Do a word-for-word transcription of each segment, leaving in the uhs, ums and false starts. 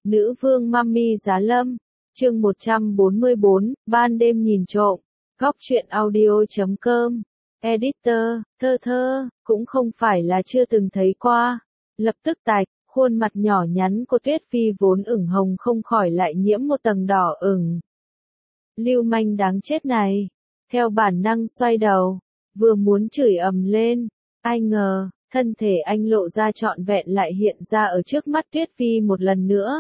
Nữ vương Mummy Giá Lâm, chương một trăm bốn mươi bốn, ban đêm nhìn trộm, góc truyện audio chấm com, editor, thơ thơ, cũng không phải là chưa từng thấy qua. Lập tức tạch, khuôn mặt nhỏ nhắn của Tuyết Phi vốn ửng hồng không khỏi lại nhiễm một tầng đỏ ửng. Lưu manh đáng chết này, theo bản năng xoay đầu, vừa muốn chửi ầm lên, ai ngờ, thân thể anh lộ ra trọn vẹn lại hiện ra ở trước mắt Tuyết Phi một lần nữa.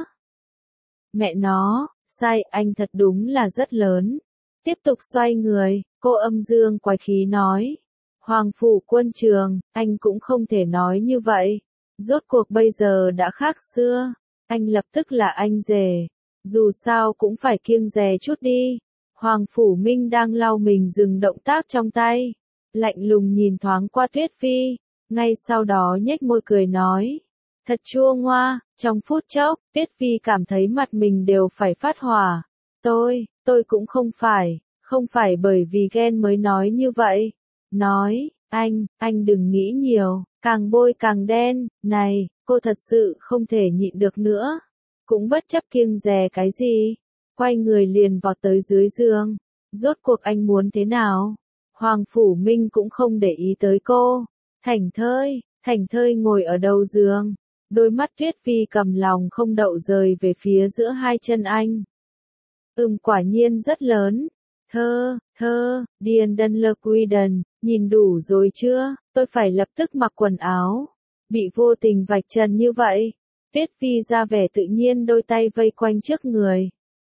Mẹ nó, sai anh thật đúng là rất lớn. Tiếp tục xoay người, cô âm dương quái khí nói. Hoàng phủ quân trường, anh cũng không thể nói như vậy. Rốt cuộc bây giờ đã khác xưa. Anh lập tức là anh rể. Dù sao cũng phải kiêng dè chút đi. Hoàng phủ Minh đang lau mình dừng động tác trong tay. Lạnh lùng nhìn thoáng qua Tuyết Phi. Ngay sau đó nhếch môi cười nói. Thật chua ngoa, trong phút chốc, Tuyết Phi cảm thấy mặt mình đều phải phát hỏa. Tôi, tôi cũng không phải, không phải bởi vì ghen mới nói như vậy. Nói, anh, anh đừng nghĩ nhiều, càng bôi càng đen, này, cô thật sự không thể nhịn được nữa. Cũng bất chấp kiêng dè cái gì, quay người liền vọt tới dưới giường. Rốt cuộc anh muốn thế nào? Hoàng phủ Minh cũng không để ý tới cô. Thảnh thơi, thảnh thơi ngồi ở đầu giường. Đôi mắt Tuyết Phi cầm lòng không đậu rời về phía giữa hai chân anh. Ừm quả nhiên rất lớn. Thơ, thơ, Điền Đân Lơ Quy Đần, nhìn đủ rồi chưa, tôi phải lập tức mặc quần áo. Bị vô tình vạch trần như vậy. Tuyết Phi ra vẻ tự nhiên đôi tay vây quanh trước người.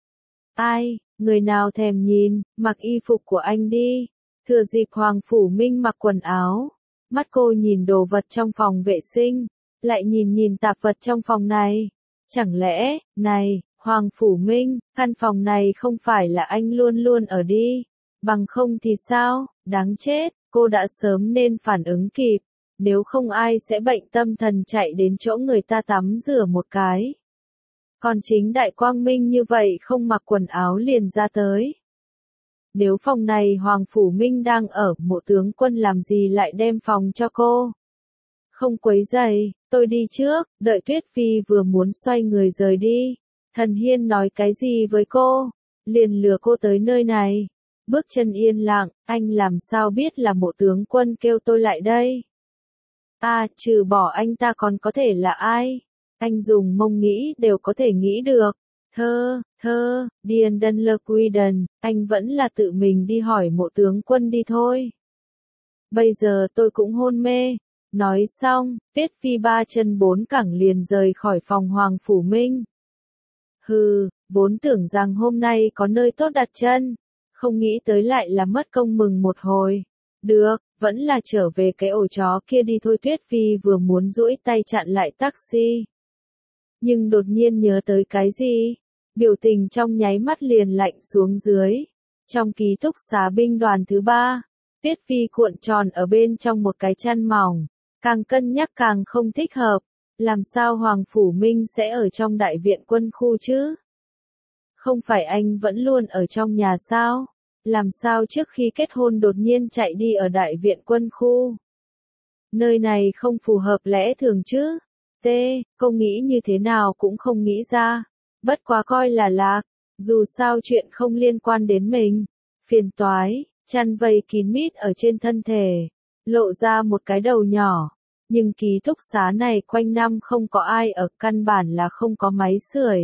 Ai, người nào thèm nhìn, mặc y phục của anh đi. Thừa dịp Hoàng phủ Minh mặc quần áo. Mắt cô nhìn đồ vật trong phòng vệ sinh. Lại nhìn nhìn tạp vật trong phòng này. Chẳng lẽ, này, Hoàng phủ Minh, căn phòng này không phải là anh luôn luôn ở đi. Bằng không thì sao, đáng chết, cô đã sớm nên phản ứng kịp. Nếu không ai sẽ bệnh tâm thần chạy đến chỗ người ta tắm rửa một cái. Còn chính đại quang minh như vậy không mặc quần áo liền ra tới. Nếu phòng này Hoàng phủ Minh đang ở, Mộ tướng quân làm gì lại đem phòng cho cô? Không quấy rầy, tôi đi trước, đợi Tuyết Phi vừa muốn xoay người rời đi. Thần Hiên nói cái gì với cô? Liền lừa cô tới nơi này. Bước chân yên lặng, anh làm sao biết là Mộ tướng quân kêu tôi lại đây? À, trừ bỏ anh ta còn có thể là ai? Anh dùng mông nghĩ đều có thể nghĩ được. Thơ, thơ, Điền Đân Lơ Quy Đần, anh vẫn là tự mình đi hỏi Mộ tướng quân đi thôi. Bây giờ tôi cũng hôn mê. Nói xong, Tuyết Phi ba chân bốn cẳng liền rời khỏi phòng Hoàng phủ Minh. Hừ, vốn tưởng rằng hôm nay có nơi tốt đặt chân, không nghĩ tới lại là mất công mừng một hồi. Được, vẫn là trở về cái ổ chó kia đi thôi. Tuyết Phi vừa muốn duỗi tay chặn lại taxi. Nhưng đột nhiên nhớ tới cái gì? Biểu tình trong nháy mắt liền lạnh xuống dưới. Trong ký túc xá binh đoàn thứ ba, Tuyết Phi cuộn tròn ở bên trong một cái chăn mỏng. Càng cân nhắc càng không thích hợp. Làm sao Hoàng phủ Minh sẽ ở trong đại viện quân khu chứ? Không phải anh vẫn luôn ở trong nhà sao? Làm sao trước khi kết hôn đột nhiên chạy đi ở đại viện quân khu? Nơi này không phù hợp lẽ thường chứ? T, cô nghĩ như thế nào cũng không nghĩ ra. Bất quá coi là lạc. Dù sao chuyện không liên quan đến mình. Phiền toái, chăn vây kín mít ở trên thân thể. Lộ ra một cái đầu nhỏ. Nhưng ký túc xá này quanh năm không có ai ở, căn bản là không có máy sưởi.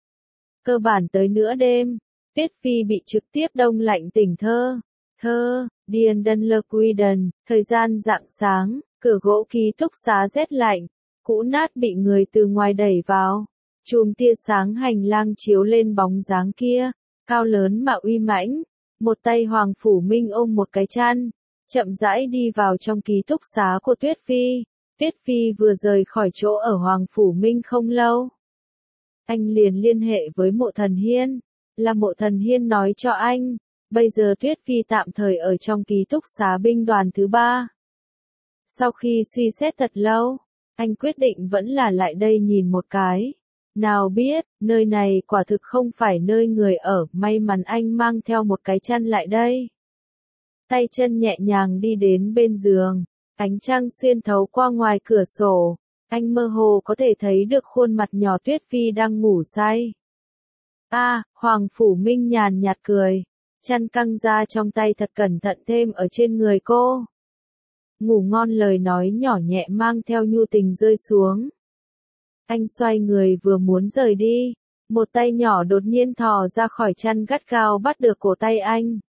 Cơ bản tới nửa đêm, Tuyết Phi bị trực tiếp đông lạnh tỉnh thơ. Thơ, Điền Đân Lơ Quy Đần, thời gian rạng sáng, cửa gỗ ký túc xá rét lạnh, cũ nát bị người từ ngoài đẩy vào. Chùm tia sáng hành lang chiếu lên bóng dáng kia, cao lớn mà uy mãnh. Một tay Hoàng phủ Minh ôm một cái chăn. Chậm rãi đi vào trong ký túc xá của Tuyết Phi. Tuyết Phi vừa rời khỏi chỗ ở Hoàng phủ Minh không lâu. Anh liền liên hệ với Mộ Thần Hiên. Là Mộ Thần Hiên nói cho anh. Bây giờ Tuyết Phi tạm thời ở trong ký túc xá binh đoàn thứ ba. Sau khi suy xét thật lâu, anh quyết định vẫn là lại đây nhìn một cái. Nào biết, nơi này quả thực không phải nơi người ở. May mắn anh mang theo một cái chăn lại đây. Tay chân nhẹ nhàng đi đến bên giường, ánh trăng xuyên thấu qua ngoài cửa sổ, Anh mơ hồ có thể thấy được khuôn mặt nhỏ Tuyết Phi đang ngủ say. A, à, Hoàng Phủ Minh nhàn nhạt cười, chăn căng ra trong tay thật cẩn thận thêm ở trên người cô. Ngủ ngon, lời nói nhỏ nhẹ mang theo nhu tình rơi xuống. Anh xoay người vừa muốn rời đi, một tay nhỏ đột nhiên thò ra khỏi chăn gắt gao bắt được cổ tay anh.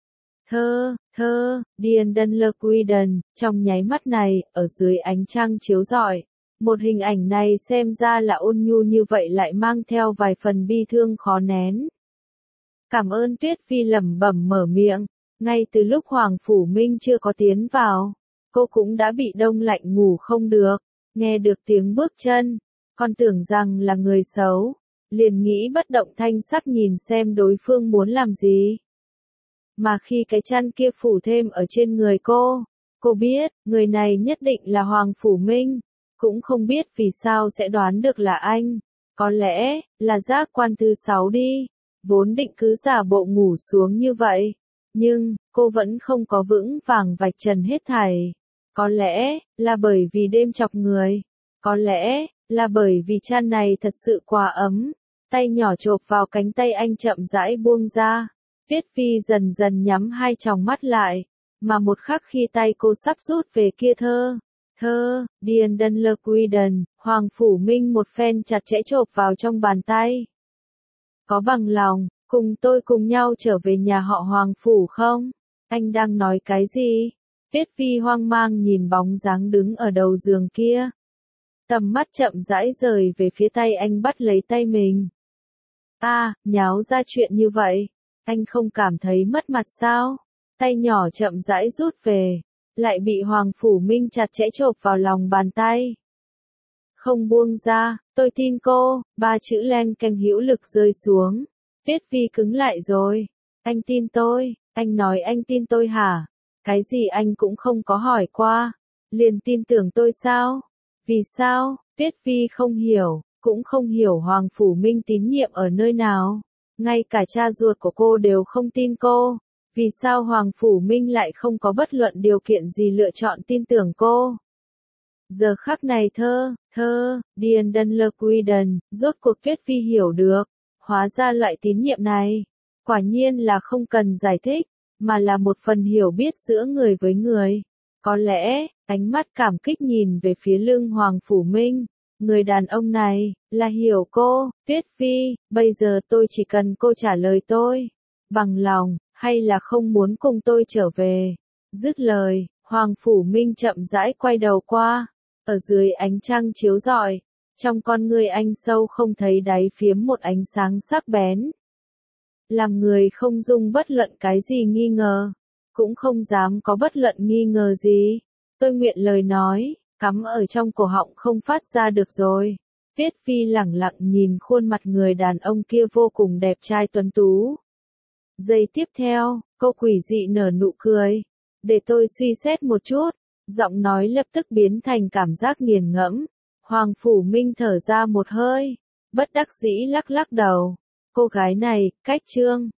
Thơ, thơ, Điền Đân Lơ Quy Đần, trong nháy mắt này, ở dưới ánh trăng chiếu rọi, một hình ảnh này xem ra là ôn nhu như vậy lại mang theo vài phần bi thương khó nén. Cảm ơn, Tuyết Phi lẩm bẩm mở miệng, ngay từ lúc Hoàng Phủ Minh chưa có tiến vào, cô cũng đã bị đông lạnh ngủ không được, nghe được tiếng bước chân, còn tưởng rằng là người xấu, liền nghĩ bất động thanh sắc nhìn xem đối phương muốn làm gì. Mà khi cái chăn kia phủ thêm ở trên người cô, cô biết, người này nhất định là Hoàng Phủ Minh, cũng không biết vì sao sẽ đoán được là anh, có lẽ, là giác quan thứ sáu đi, vốn định cứ giả bộ ngủ xuống như vậy, nhưng, cô vẫn không có vững vàng vạch trần hết thảy, có lẽ, là bởi vì đêm chọc người, có lẽ, là bởi vì chăn này thật sự quá ấm, tay nhỏ chộp vào cánh tay anh chậm rãi buông ra. Tuyết Phi dần dần nhắm hai tròng mắt lại, mà một khắc khi tay cô sắp rút về kia thơ, thơ, Điền Đân Lơ Quy Đần, Hoàng Phủ Minh một phen chặt chẽ chộp vào trong bàn tay. Có bằng lòng, cùng tôi cùng nhau trở về nhà họ Hoàng Phủ không? Anh đang nói cái gì? Tuyết Phi hoang mang nhìn bóng dáng đứng ở đầu giường kia. Tầm mắt chậm rãi rời về phía tay anh bắt lấy tay mình. A, à, nháo ra chuyện như vậy. Anh không cảm thấy mất mặt sao? Tay nhỏ chậm rãi rút về, lại bị Hoàng Phủ Minh chặt chẽ chộp vào lòng bàn tay. Không buông ra, tôi tin cô, ba chữ leng keng hữu lực rơi xuống. Tuyết Phi cứng lại rồi. Anh tin tôi, anh nói anh tin tôi hả? Cái gì anh cũng không có hỏi qua. Liền tin tưởng tôi sao? Vì sao? Tuyết Phi không hiểu, cũng không hiểu Hoàng Phủ Minh tín nhiệm ở nơi nào. Ngay cả cha ruột của cô đều không tin cô, vì sao Hoàng Phủ Minh lại không có bất luận điều kiện gì lựa chọn tin tưởng cô. Giờ khắc này thơ, thơ, Điền Đân Lơ Quy Đần, rốt cuộc Tuyết Phi hiểu được, hóa ra loại tín nhiệm này, quả nhiên là không cần giải thích, mà là một phần hiểu biết giữa người với người. Có lẽ, ánh mắt cảm kích nhìn về phía lưng Hoàng Phủ Minh. Người đàn ông này, là hiểu cô, Tuyết Phi, bây giờ tôi chỉ cần cô trả lời tôi, bằng lòng, hay là không muốn cùng tôi trở về. Dứt lời, Hoàng Phủ Minh chậm rãi quay đầu qua, ở dưới ánh trăng chiếu rọi, trong con người anh sâu không thấy đáy phiếm một ánh sáng sắc bén. Làm người không dung bất luận cái gì nghi ngờ, cũng không dám có bất luận nghi ngờ gì. Tôi nguyện lời nói. Cắm ở trong cổ họng không phát ra được rồi. Tuyết Phi lẳng lặng nhìn khuôn mặt người đàn ông kia vô cùng đẹp trai tuấn tú. Giây tiếp theo, cô quỷ dị nở nụ cười. Để tôi suy xét một chút. Giọng nói lập tức biến thành cảm giác nghiền ngẫm. Hoàng Phủ Minh thở ra một hơi. Bất đắc dĩ lắc lắc đầu. Cô gái này, cách trương.